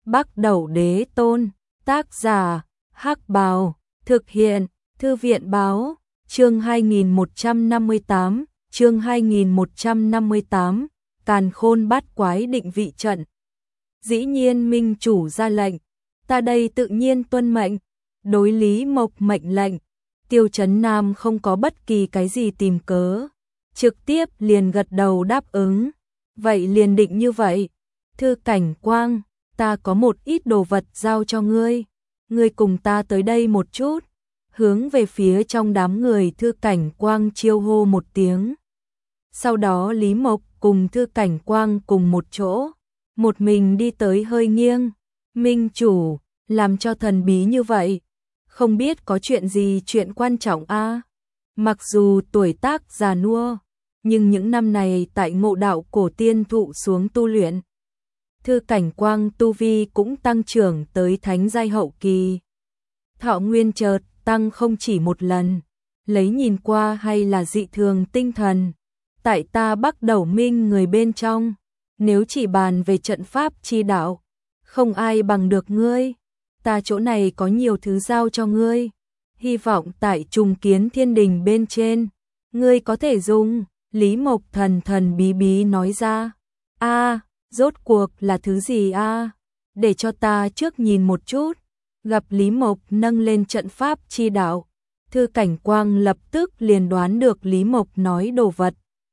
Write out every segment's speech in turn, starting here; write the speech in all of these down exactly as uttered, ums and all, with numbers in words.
Bắc Đẩu Đế Tôn, tác giả, Hắc Bào, thực hiện, Thư viện báo, chương hai nghìn một trăm năm mươi tám, chương hai nghìn một trăm năm mươi tám, Càn Khôn Bát Quái định vị trận. Dĩ nhiên minh chủ ra lệnh, ta đây tự nhiên tuân mệnh, đối Lý Mộc mệnh lệnh. Tiêu Chấn Nam không có bất kỳ cái gì tìm cớ, trực tiếp liền gật đầu đáp ứng. Vậy liền định như vậy. Thư Cảnh Quang, ta có một ít đồ vật giao cho ngươi, ngươi cùng ta tới đây một chút. Hướng về phía trong đám người Thư Cảnh Quang chiêu hô một tiếng. Sau đó Lý Mộc cùng Thư Cảnh Quang cùng một chỗ, một mình đi tới hơi nghiêng. Minh chủ, làm cho thần bí như vậy, không biết có chuyện gì chuyện quan trọng a? À? Mặc dù tuổi tác già nua, nhưng những năm này tại Ngộ Đạo Cổ Tiên thụ xuống tu luyện, Thư Cảnh Quang tu vi cũng tăng trưởng tới thánh giai hậu kỳ. Thọ nguyên chợt tăng không chỉ một lần, lấy nhìn qua hay là dị thường tinh thần. Tại ta Bắc Đẩu Minh người bên trong, nếu chỉ bàn về trận pháp chi đạo, không ai bằng được ngươi. Ta chỗ này có nhiều thứ giao cho ngươi, hy vọng tại Trùng Kiến Thiên Đình bên trên, ngươi có thể dùng. Lý Mộc thần thần bí bí nói ra. A, à, rốt cuộc là thứ gì a? À? Để cho ta trước nhìn một chút. Gặp Lý Mộc nâng lên trận pháp chi đạo, Thư Cảnh Quang lập tức liền đoán được Lý Mộc nói đồ vật,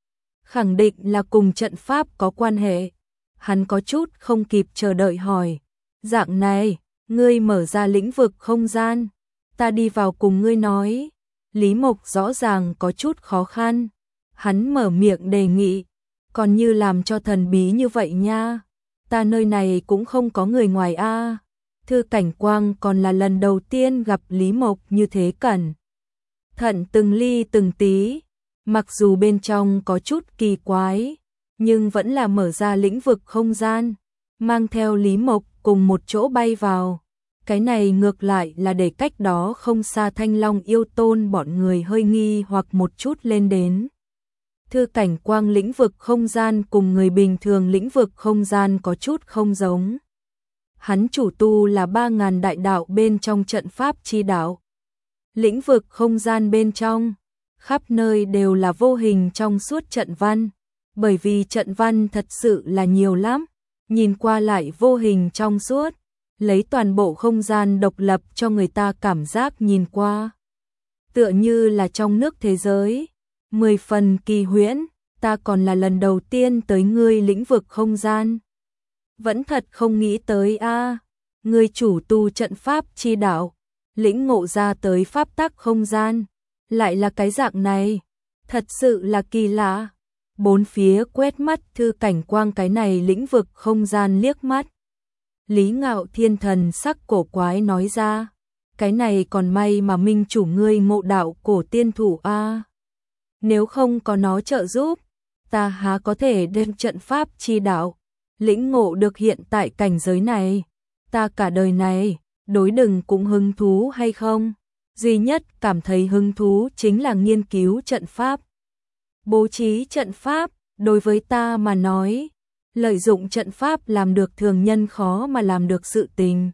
khẳng định là cùng trận pháp có quan hệ. Hắn có chút không kịp chờ đợi hỏi, dạng này, ngươi mở ra lĩnh vực không gian, ta đi vào cùng ngươi nói. Lý Mộc rõ ràng có chút khó khăn, hắn mở miệng đề nghị, còn như làm cho thần bí như vậy nha, ta nơi này cũng không có người ngoài a. À. Thư Cảnh Quang còn là lần đầu tiên gặp Lý Mộc như thế cẩn thận từng ly từng tí, mặc dù bên trong có chút kỳ quái, nhưng vẫn là mở ra lĩnh vực không gian, mang theo Lý Mộc cùng một chỗ bay vào. Cái này ngược lại là để cách đó không xa Thanh Long Yêu Tôn bọn người hơi nghi hoặc một chút lên đến. Thư Cảnh Quang lĩnh vực không gian cùng người bình thường lĩnh vực không gian có chút không giống. Hắn chủ tu là ba ngàn đại đạo bên trong trận pháp chi đạo. Lĩnh vực không gian bên trong, khắp nơi đều là vô hình trong suốt trận văn, bởi vì trận văn thật sự là nhiều lắm, nhìn qua lại vô hình trong suốt, lấy toàn bộ không gian độc lập cho người ta cảm giác nhìn qua tựa như là trong nước thế giới, mười phần kỳ huyễn. Ta còn là lần đầu tiên tới ngươi lĩnh vực không gian, vẫn thật không nghĩ tới a. À, ngươi chủ tu trận pháp chi đạo, lĩnh ngộ ra tới pháp tắc không gian, lại là cái dạng này, thật sự là kỳ lạ. Bốn phía quét mắt Thư Cảnh Quang cái này lĩnh vực không gian liếc mắt. Lý Ngạo Thiên thần sắc cổ quái nói ra, cái này còn may mà minh chủ ngươi Ngộ Đạo Cổ Tiên thủ a. À. Nếu không có nó trợ giúp, ta há có thể đem trận pháp chi đạo lĩnh ngộ được hiện tại cảnh giới này. Ta cả đời này đối đừng cũng hứng thú hay không, duy nhất cảm thấy hứng thú chính là nghiên cứu trận pháp. Bố trí trận pháp, đối với ta mà nói, lợi dụng trận pháp làm được thường nhân khó mà làm được sự tình.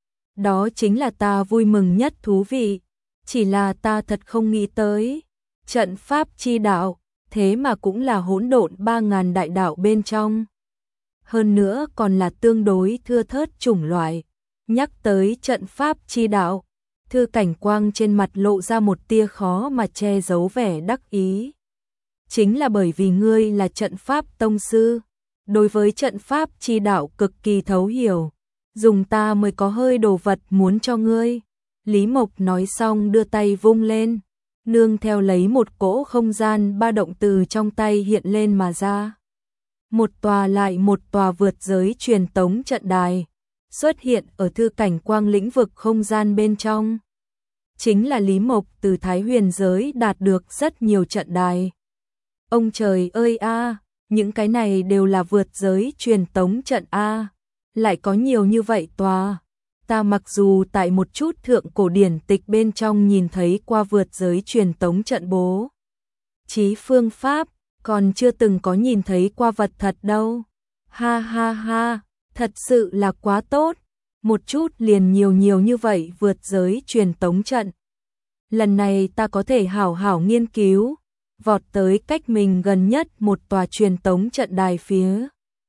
Đó chính là ta vui mừng nhất thú vị, chỉ là ta thật không nghĩ tới, trận pháp chi đạo, thế mà cũng là hỗn độn ba ngàn đại đạo bên trong. Hơn nữa còn là tương đối thưa thớt chủng loại. Nhắc tới trận pháp chi đạo, Thư Cảnh Quang trên mặt lộ ra một tia khó mà che giấu vẻ đắc ý. Chính là bởi vì ngươi là trận pháp tông sư, đối với trận pháp chi đạo cực kỳ thấu hiểu, dùng ta mới có hơi đồ vật muốn cho ngươi. Lý Mộc nói xong đưa tay vung lên, nương theo lấy một cỗ không gian ba động từ trong tay hiện lên mà ra. Một tòa lại một tòa vượt giới truyền tống trận đài xuất hiện ở Thư Cảnh Quang lĩnh vực không gian bên trong. Chính là Lý Mộc từ Thái Huyền giới đạt được rất nhiều trận đài. Ông trời ơi a, à, những cái này đều là vượt giới truyền tống trận a, à, lại có nhiều như vậy tòa. Ta mặc dù tại một chút thượng cổ điển tịch bên trong nhìn thấy qua vượt giới truyền tống trận bố trí phương pháp, còn chưa từng có nhìn thấy qua vật thật đâu. Ha ha ha, thật sự là quá tốt. một chút liền nhiều nhiều như vậy vượt giới truyền tống trận. Lần này ta có thể hảo hảo nghiên cứu, vọt tới cách mình gần nhất một tòa truyền tống trận đài phía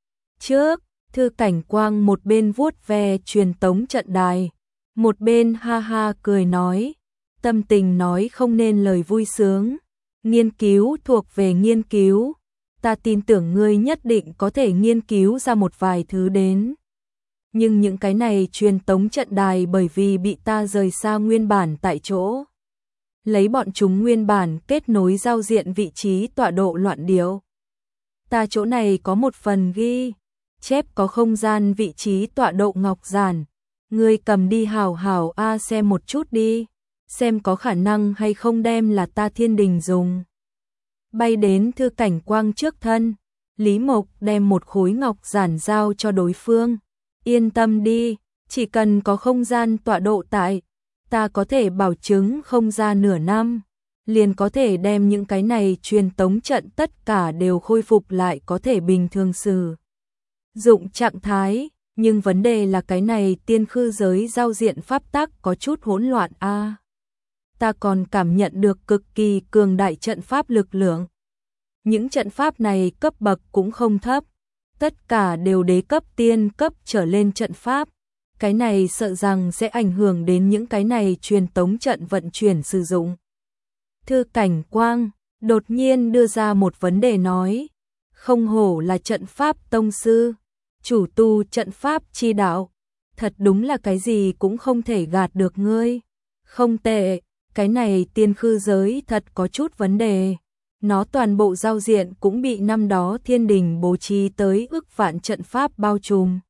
trước. Thư Cảnh Quang một bên vuốt ve truyền tống trận đài, một bên ha ha cười nói, tâm tình nói không nên lời vui sướng. Nghiên cứu thuộc về nghiên cứu, ta tin tưởng ngươi nhất định có thể nghiên cứu ra một vài thứ đến. Nhưng những cái này truyền tống trận đài bởi vì bị ta rời xa nguyên bản tại chỗ, lấy bọn chúng nguyên bản kết nối giao diện vị trí tọa độ loạn điệu. Ta chỗ này có một phần ghi chép có không gian vị trí tọa độ ngọc giản, ngươi cầm đi hảo hảo a xem một chút đi, xem có khả năng hay không đem là ta thiên đình dùng. Bay đến Thư Cảnh Quang trước thân, Lý Mộc đem một khối ngọc giản giao cho đối phương. Yên tâm đi, chỉ cần có không gian tọa độ tại, ta có thể bảo chứng không ra nửa năm, liền có thể đem những cái này truyền tống trận tất cả đều khôi phục lại có thể bình thường sử dụng trạng thái. Nhưng vấn đề là cái này tiên khư giới giao diện pháp tắc có chút hỗn loạn a. À, ta còn cảm nhận được cực kỳ cường đại trận pháp lực lượng. Những trận pháp này cấp bậc cũng không thấp, tất cả đều đế cấp tiên cấp trở lên trận pháp. Cái này sợ rằng sẽ ảnh hưởng đến những cái này truyền tống trận vận chuyển sử dụng. Thư Cảnh Quang đột nhiên đưa ra một vấn đề nói, không hổ là trận pháp tông sư, chủ tu trận pháp chi đạo, thật đúng là cái gì cũng không thể gạt được ngươi. Không tệ, cái này tiên khư giới thật có chút vấn đề. Nó toàn bộ giao diện cũng bị năm đó thiên đình bố trí tới ức vạn trận pháp bao trùm.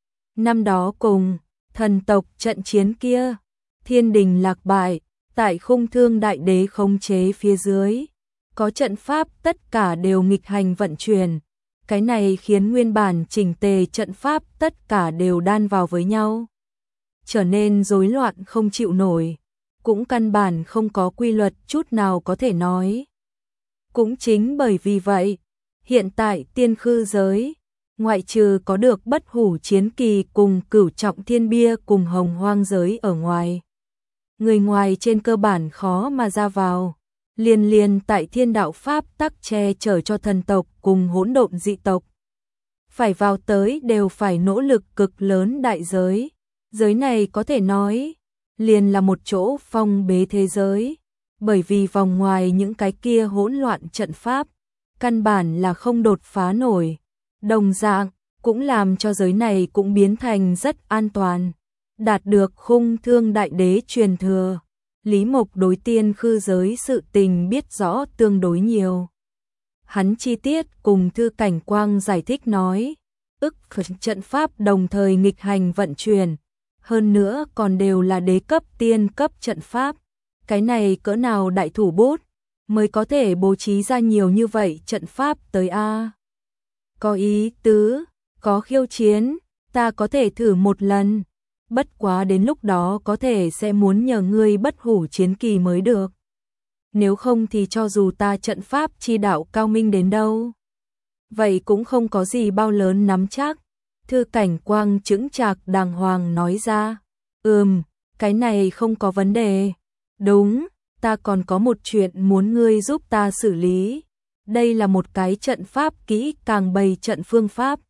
Năm đó cùng thần tộc trận chiến kia, thiên đình lạc bại, tại Khung Thương Đại Đế khống chế phía dưới, có trận pháp tất cả đều nghịch hành vận chuyển. Cái này khiến nguyên bản chỉnh tề trận pháp tất cả đều đan vào với nhau, trở nên rối loạn không chịu nổi, cũng căn bản không có quy luật chút nào có thể nói. Cũng chính bởi vì vậy, hiện tại tiên khư giới, ngoại trừ có được bất hủ chiến kỳ cùng cửu trọng thiên bia cùng hồng hoang giới ở ngoài, người ngoài trên cơ bản khó mà ra vào. Liên liên tại thiên đạo pháp tắc che chở cho thần tộc cùng hỗn độn dị tộc, phải vào tới đều phải nỗ lực cực lớn đại giới. Giới này có thể nói liền là một chỗ phong bế thế giới, bởi vì vòng ngoài những cái kia hỗn loạn trận pháp, căn bản là không đột phá nổi. Đồng dạng, cũng làm cho giới này cũng biến thành rất an toàn, đạt được Khung Thương Đại Đế truyền thừa. Lý Mộc đối tiên khư giới sự tình biết rõ tương đối nhiều. Hắn chi tiết cùng Thư Cảnh Quang giải thích nói, ức trận pháp đồng thời nghịch hành vận chuyển, hơn nữa còn đều là đế cấp tiên cấp trận pháp. Cái này cỡ nào đại thủ bút mới có thể bố trí ra nhiều như vậy trận pháp tới a? Có ý tứ, có khiêu chiến, ta có thể thử một lần. Bất quá đến lúc đó có thể sẽ muốn nhờ ngươi bất hủ chiến kỳ mới được. Nếu không thì cho dù ta trận pháp chi đạo cao minh đến đâu, vậy cũng không có gì bao lớn nắm chắc. Thư Cảnh Quang chững chạc đàng hoàng nói ra, ừm, cái này không có vấn đề. Đúng, ta còn có một chuyện muốn ngươi giúp ta xử lý. Đây là một cái trận pháp kỹ càng bày trận phương pháp,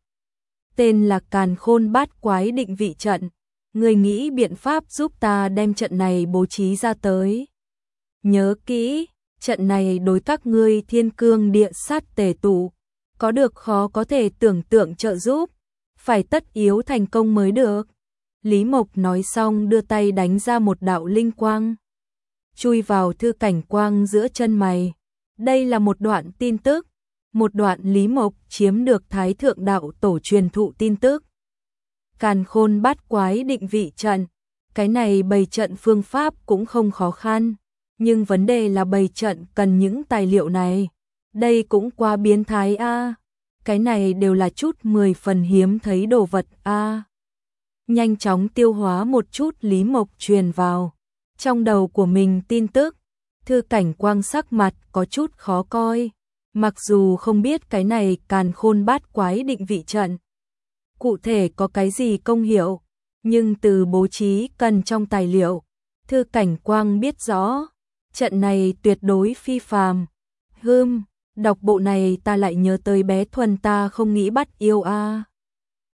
tên là Càn Khôn Bát Quái Định Vị Trận. Ngươi nghĩ biện pháp giúp ta đem trận này bố trí ra tới. Nhớ kỹ, trận này đối các ngươi thiên cương địa sát tề tụ, có được khó có thể tưởng tượng trợ giúp, phải tất yếu thành công mới được. Lý Mộc nói xong đưa tay đánh ra một đạo linh quang, chui vào Thư Cảnh Quang giữa chân mày. Đây là một đoạn tin tức, một đoạn Lý Mộc chiếm được Thái Thượng Đạo Tổ truyền thụ tin tức. Càn Khôn Bát Quái Định Vị Trận, cái này bày trận phương pháp cũng không khó khăn, nhưng vấn đề là bày trận cần những tài liệu này. Đây cũng quá biến thái a. À. Cái này đều là chút mười phần hiếm thấy đồ vật a. À. Nhanh chóng tiêu hóa một chút Lý Mộc truyền vào trong đầu của mình tin tức. Thư Cảnh Quang sắc mặt có chút khó coi, mặc dù không biết cái này Càn Khôn Bát Quái Định Vị Trận cụ thể có cái gì công hiệu, Nhưng từ bố trí cần trong tài liệu, Thư Cảnh Quang biết rõ, trận này tuyệt đối phi phàm. Hừm, đọc bộ này ta lại nhớ tới bé Thuần ta không nghĩ bắt yêu a.